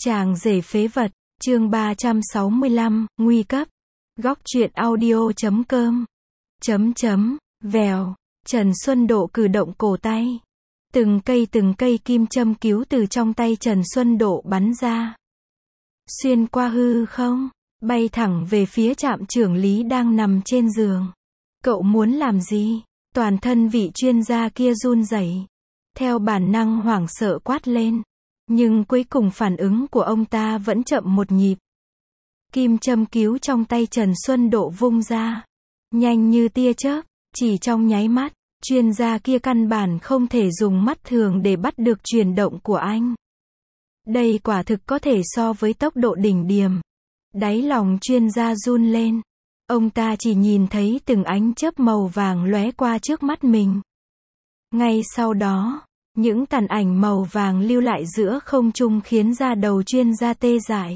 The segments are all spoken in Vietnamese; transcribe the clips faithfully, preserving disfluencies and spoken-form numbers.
Chàng rể phế vật, chương ba trăm sáu mươi lăm, nguy cấp. Góc truyện audio chấm com. Chấm chấm, vèo. Trần Xuân Độ cử động cổ tay. Từng cây từng cây kim châm cứu từ trong tay Trần Xuân Độ bắn ra. Xuyên qua hư không, bay thẳng về phía trạm trưởng lý đang nằm trên giường. Cậu muốn làm gì? Toàn thân vị chuyên gia kia run rẩy. Theo bản năng hoảng sợ quát lên. Nhưng cuối cùng phản ứng của ông ta vẫn chậm một nhịp. Kim châm cứu trong tay Trần Xuân Độ vung ra. Nhanh như tia chớp, chỉ trong nháy mắt, chuyên gia kia căn bản không thể dùng mắt thường để bắt được chuyển động của anh. Đây quả thực có thể so với tốc độ đỉnh điểm. Đáy lòng chuyên gia run lên. Ông ta chỉ nhìn thấy từng ánh chớp màu vàng lóe qua trước mắt mình. Ngay sau đó, những tàn ảnh màu vàng lưu lại giữa không trung khiến da đầu chuyên gia tê dại.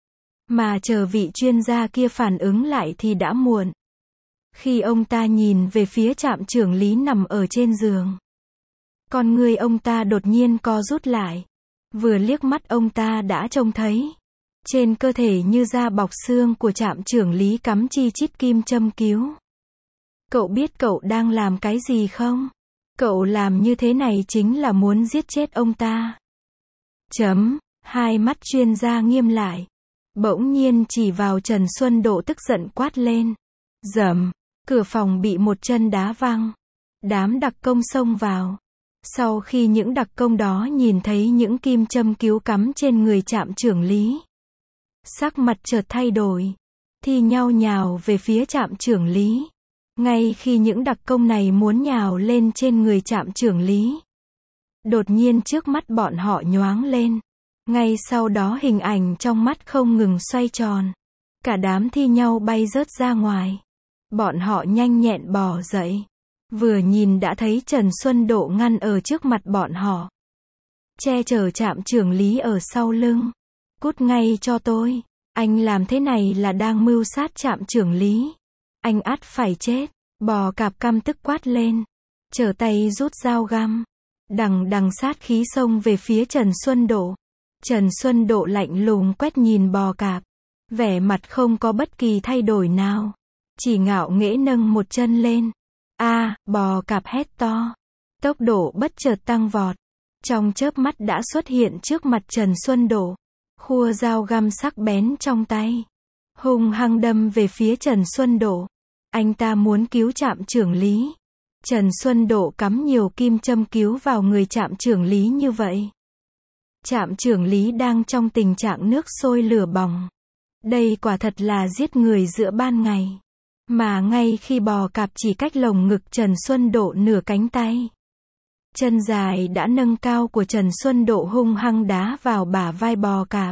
Mà chờ vị chuyên gia kia phản ứng lại thì đã muộn. Khi ông ta nhìn về phía trạm trưởng lý nằm ở trên giường, con người ông ta đột nhiên co rút lại. Vừa liếc mắt ông ta đã trông thấy trên cơ thể như da bọc xương của trạm trưởng lý cắm chi chít kim châm cứu. Cậu biết cậu đang làm cái gì không? Cậu làm như thế này chính là muốn giết chết ông ta. Chấm, hai mắt chuyên gia nghiêm lại. Bỗng nhiên chỉ vào Trần Xuân Độ tức giận quát lên. Dầm, cửa phòng bị một chân đá văng. Đám đặc công xông vào. Sau khi những đặc công đó nhìn thấy những kim châm cứu cắm trên người trạm trưởng lý, sắc mặt chợt thay đổi, thì nhao nhào về phía trạm trưởng lý. Ngay khi những đặc công này muốn nhào lên trên người trạm trưởng lý, đột nhiên trước mắt bọn họ nhoáng lên. Ngay sau đó hình ảnh trong mắt không ngừng xoay tròn. Cả đám thi nhau bay rớt ra ngoài. Bọn họ nhanh nhẹn bò dậy. Vừa nhìn đã thấy Trần Xuân Độ ngăn ở trước mặt bọn họ. Che chở trạm trưởng lý ở sau lưng. Cút ngay cho tôi. Anh làm thế này là đang mưu sát trạm trưởng lý. Anh ắt phải chết. Bò cạp căm tức quát lên. Trở tay rút dao găm. Đằng đằng sát khí xông về phía Trần Xuân Độ. Trần Xuân Độ lạnh lùng quét nhìn bò cạp. Vẻ mặt không có bất kỳ thay đổi nào. Chỉ ngạo nghễ nâng một chân lên. A, à, bò cạp hét to. Tốc độ bất chợt tăng vọt. Trong chớp mắt đã xuất hiện trước mặt Trần Xuân Độ. Khua dao găm sắc bén trong tay. Hung hăng đâm về phía Trần Xuân Độ. Anh ta muốn cứu trạm trưởng lý. Trần Xuân Độ cắm nhiều kim châm cứu vào người trạm trưởng lý như vậy. Trạm trưởng lý đang trong tình trạng nước sôi lửa bỏng. Đây quả thật là giết người giữa ban ngày. Mà ngay khi bò cạp chỉ cách lồng ngực Trần Xuân Độ nửa cánh tay, chân dài đã nâng cao của Trần Xuân Độ hung hăng đá vào bả vai bò cạp.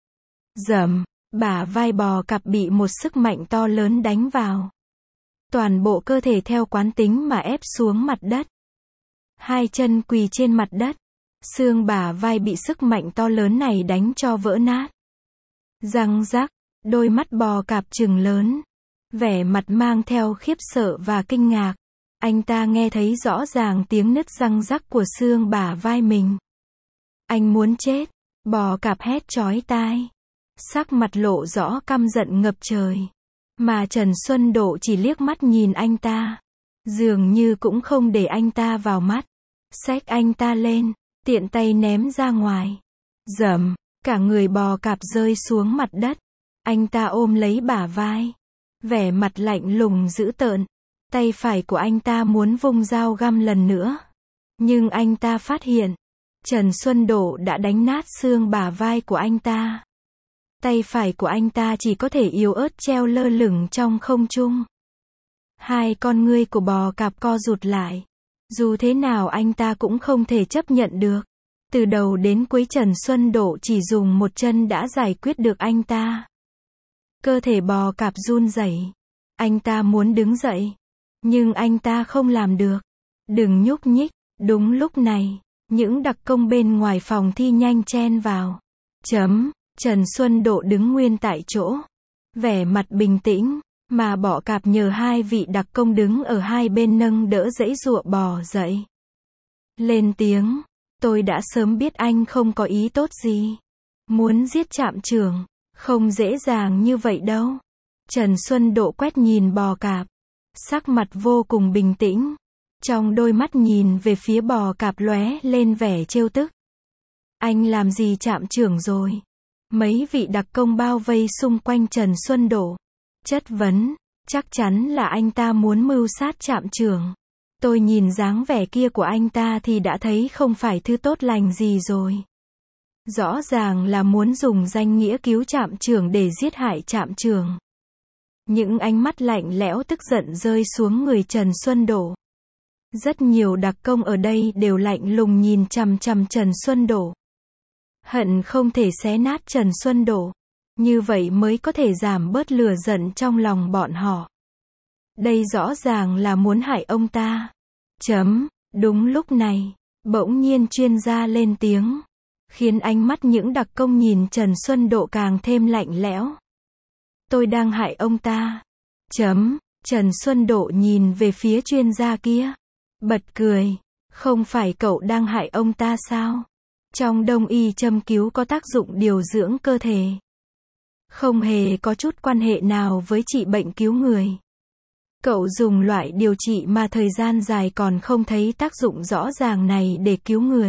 Dầm, bả vai bò cạp bị một sức mạnh to lớn đánh vào. Toàn bộ cơ thể theo quán tính mà ép xuống mặt đất. Hai chân quỳ trên mặt đất. Xương bả vai bị sức mạnh to lớn này đánh cho vỡ nát. Răng rắc, đôi mắt bò cạp trừng lớn. Vẻ mặt mang theo khiếp sợ và kinh ngạc. Anh ta nghe thấy rõ ràng tiếng nứt răng rắc của xương bả vai mình. Anh muốn chết. Bò cạp hét chói tai. Sắc mặt lộ rõ căm giận ngập trời. Mà Trần Xuân Độ chỉ liếc mắt nhìn anh ta. Dường như cũng không để anh ta vào mắt. Xách anh ta lên. Tiện tay ném ra ngoài. Dầm, cả người bò cạp rơi xuống mặt đất. Anh ta ôm lấy bả vai. Vẻ mặt lạnh lùng dữ tợn. Tay phải của anh ta muốn vung dao găm lần nữa. Nhưng anh ta phát hiện. Trần Xuân Độ đã đánh nát xương bả vai của anh ta. Tay phải của anh ta chỉ có thể yếu ớt treo lơ lửng trong không trung. Hai con ngươi của bò cạp co rụt lại. Dù thế nào anh ta cũng không thể chấp nhận được. Từ đầu đến cuối Trần Xuân Độ chỉ dùng một chân đã giải quyết được anh ta. Cơ thể bò cạp run rẩy. Anh ta muốn đứng dậy. Nhưng anh ta không làm được. Đừng nhúc nhích. Đúng lúc này, những đặc công bên ngoài phòng thi nhanh chen vào. Chấm, Trần Xuân Độ đứng nguyên tại chỗ. Vẻ mặt bình tĩnh. Mà bọ cạp nhờ hai vị đặc công đứng ở hai bên nâng đỡ giãy giụa bò dậy. Lên tiếng. Tôi đã sớm biết anh không có ý tốt gì. Muốn giết trạm trưởng, không dễ dàng như vậy đâu. Trần Xuân Độ quét nhìn bò cạp, sắc mặt vô cùng bình tĩnh. Trong đôi mắt nhìn về phía bò cạp lóe lên vẻ trêu tức. Anh làm gì trạm trưởng rồi? Mấy vị đặc công bao vây xung quanh Trần Xuân Độ. Chất vấn, chắc chắn là anh ta muốn mưu sát trạm trưởng. Tôi nhìn dáng vẻ kia của anh ta thì đã thấy không phải thứ tốt lành gì rồi. Rõ ràng là muốn dùng danh nghĩa cứu trạm trưởng để giết hại trạm trưởng. Những ánh mắt lạnh lẽo tức giận rơi xuống người Trần Xuân Độ. Rất nhiều đặc công ở đây đều lạnh lùng nhìn chằm chằm Trần Xuân Độ. Hận không thể xé nát Trần Xuân Độ. Như vậy mới có thể giảm bớt lửa giận trong lòng bọn họ. Đây rõ ràng là muốn hại ông ta. Chấm. Đúng lúc này, bỗng nhiên chuyên gia lên tiếng, khiến ánh mắt những đặc công nhìn Trần Xuân Độ càng thêm lạnh lẽo. Tôi đang hại ông ta. Chấm. Trần Xuân Độ nhìn về phía chuyên gia kia, bật cười. Không phải cậu đang hại ông ta sao? Trong đông y châm cứu có tác dụng điều dưỡng cơ thể. Không hề có chút quan hệ nào với trị bệnh cứu người. Cậu dùng loại điều trị mà thời gian dài còn không thấy tác dụng rõ ràng này để cứu người.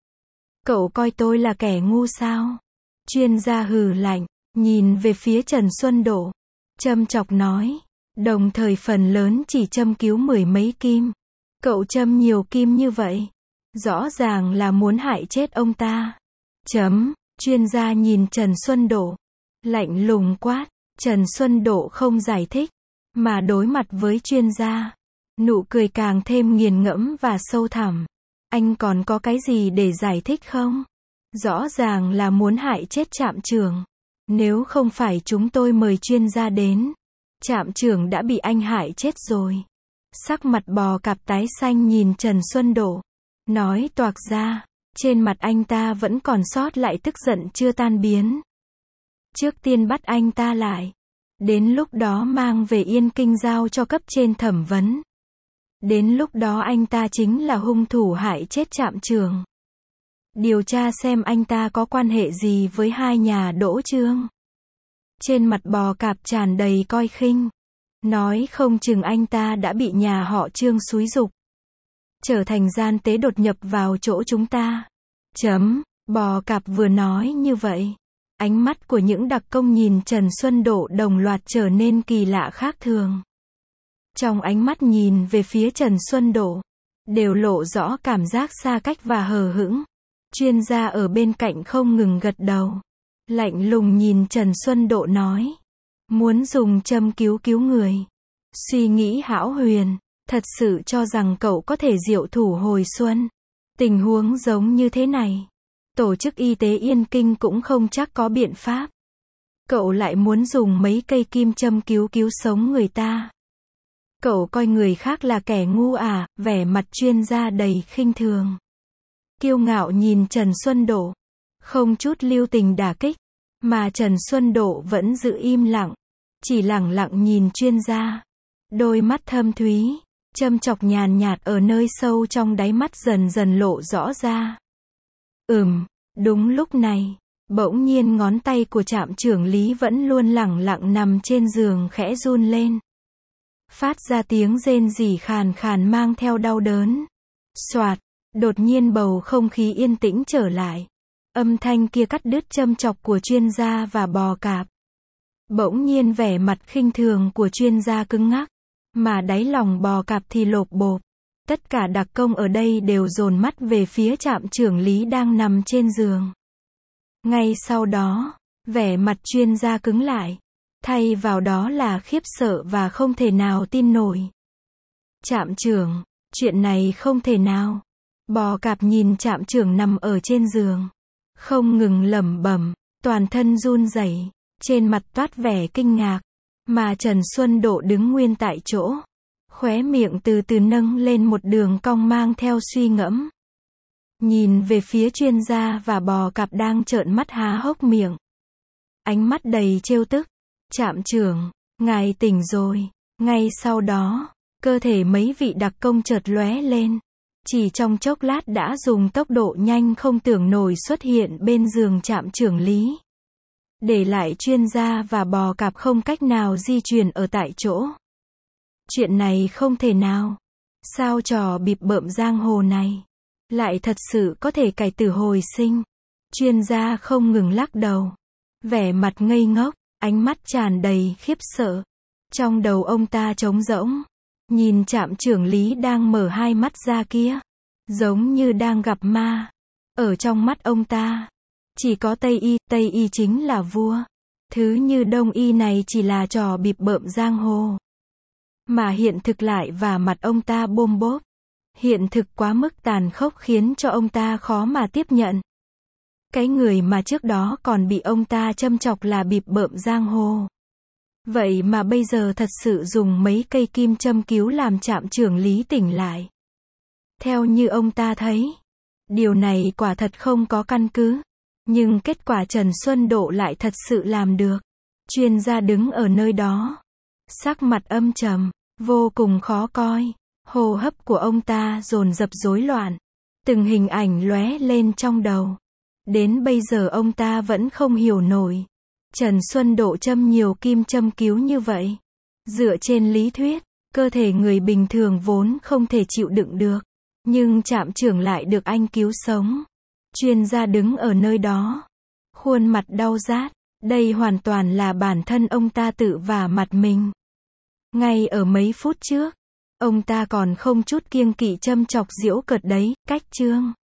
Cậu coi tôi là kẻ ngu sao? Chuyên gia hừ lạnh, nhìn về phía Trần Xuân Độ, châm chọc nói, đồng thời phần lớn chỉ châm cứu mười mấy kim. Cậu châm nhiều kim như vậy, rõ ràng là muốn hại chết ông ta. Chấm. Chuyên gia nhìn Trần Xuân Độ, lạnh lùng quát. Trần Xuân Độ không giải thích, mà đối mặt với chuyên gia. Nụ cười càng thêm nghiền ngẫm và sâu thẳm. Anh còn có cái gì để giải thích không? Rõ ràng là muốn hại chết trạm trưởng. Nếu không phải chúng tôi mời chuyên gia đến, trạm trưởng đã bị anh hại chết rồi. Sắc mặt bò cạp tái xanh nhìn Trần Xuân Độ, nói toạc ra. Trên mặt anh ta vẫn còn sót lại tức giận chưa tan biến. Trước tiên bắt anh ta lại. Đến lúc đó mang về Yên Kinh giao cho cấp trên thẩm vấn. Đến lúc đó anh ta chính là hung thủ hại chết trạm trưởng. Điều tra xem anh ta có quan hệ gì với hai nhà Đỗ Trương. Trên mặt bò cạp tràn đầy coi khinh. Nói không chừng anh ta đã bị nhà họ Trương xúi giục, trở thành gian tế đột nhập vào chỗ chúng ta. Chấm. Bò cạp vừa nói như vậy, ánh mắt của những đặc công nhìn Trần Xuân Độ đồng loạt trở nên kỳ lạ khác thường. Trong ánh mắt nhìn về phía Trần Xuân Độ, đều lộ rõ cảm giác xa cách và hờ hững. Chuyên gia ở bên cạnh không ngừng gật đầu, lạnh lùng nhìn Trần Xuân Độ nói, muốn dùng châm cứu cứu người. Suy nghĩ hão huyền, thật sự cho rằng cậu có thể diệu thủ hồi xuân. Tình huống giống như thế này, tổ chức y tế Yên Kinh cũng không chắc có biện pháp. Cậu lại muốn dùng mấy cây kim châm cứu cứu sống người ta. Cậu coi người khác là kẻ ngu à? Vẻ mặt chuyên gia đầy khinh thường, kiêu ngạo nhìn Trần Xuân Độ, không chút lưu tình đả kích. Mà Trần Xuân Độ vẫn giữ im lặng, chỉ lẳng lặng nhìn chuyên gia. Đôi mắt thâm thúy, châm chọc nhàn nhạt ở nơi sâu trong đáy mắt dần dần lộ rõ ra. Ừm. Đúng lúc này, bỗng nhiên ngón tay của trạm trưởng Lý vẫn luôn lẳng lặng nằm trên giường khẽ run lên, phát ra tiếng rên rỉ khàn khàn mang theo đau đớn. Soạt. Đột nhiên bầu không khí yên tĩnh trở lại. Âm thanh kia cắt đứt châm chọc của chuyên gia và bò cạp. Bỗng nhiên vẻ mặt khinh thường của chuyên gia cứng ngắc, mà đáy lòng bò cạp thì lộp bộp. Tất cả đặc công ở đây đều dồn mắt về phía trạm trưởng Lý đang nằm trên giường. Ngay sau đó, vẻ mặt chuyên gia cứng lại, thay vào đó là khiếp sợ và không thể nào tin nổi. Trạm trưởng, chuyện này không thể nào. Bò cạp nhìn trạm trưởng nằm ở trên giường, không ngừng lẩm bẩm, toàn thân run rẩy, trên mặt toát vẻ kinh ngạc. Mà Trần Xuân Độ đứng nguyên tại chỗ, khóe miệng từ từ nâng lên một đường cong mang theo suy ngẫm. Nhìn về phía chuyên gia và bò cạp đang trợn mắt há hốc miệng. Ánh mắt đầy trêu tức. Trạm trưởng, ngài tỉnh rồi. Ngay sau đó, cơ thể mấy vị đặc công chợt lóe lên. Chỉ trong chốc lát đã dùng tốc độ nhanh không tưởng nổi xuất hiện bên giường trạm trưởng lý. Để lại chuyên gia và bò cạp không cách nào di chuyển ở tại chỗ. Chuyện này không thể nào. Sao trò bịp bợm giang hồ này lại thật sự có thể cải tử hồi sinh? Chuyên gia không ngừng lắc đầu. Vẻ mặt ngây ngốc, ánh mắt tràn đầy khiếp sợ. Trong đầu ông ta trống rỗng. Nhìn trạm trưởng lý đang mở hai mắt ra kia. Giống như đang gặp ma. Ở trong mắt ông ta, chỉ có Tây Y, Tây Y chính là vua. Thứ như Đông Y này chỉ là trò bịp bợm giang hồ. Mà hiện thực lại và mặt ông ta bôm bốp. Hiện thực quá mức tàn khốc khiến cho ông ta khó mà tiếp nhận. Cái người mà trước đó còn bị ông ta châm chọc là bịp bợm giang hồ. Vậy mà bây giờ thật sự dùng mấy cây kim châm cứu làm trạm trưởng lý tỉnh lại. Theo như ông ta thấy, điều này quả thật không có căn cứ. Nhưng kết quả Trần Xuân Độ lại thật sự làm được. Chuyên gia đứng ở nơi đó. Sắc mặt âm trầm, vô cùng khó coi. Hô hấp của ông ta dồn dập rối loạn. Từng hình ảnh lóe lên trong đầu. Đến bây giờ ông ta vẫn không hiểu nổi. Trần Xuân Độ châm nhiều kim châm cứu như vậy. Dựa trên lý thuyết, cơ thể người bình thường vốn không thể chịu đựng được. Nhưng trạm trưởng lại được anh cứu sống. Chuyên gia đứng ở nơi đó. Khuôn mặt đau rát. Đây hoàn toàn là bản thân ông ta tự vả mặt mình. Ngay ở mấy phút trước, ông ta còn không chút kiêng kỵ châm chọc giễu cợt đấy, cách chương.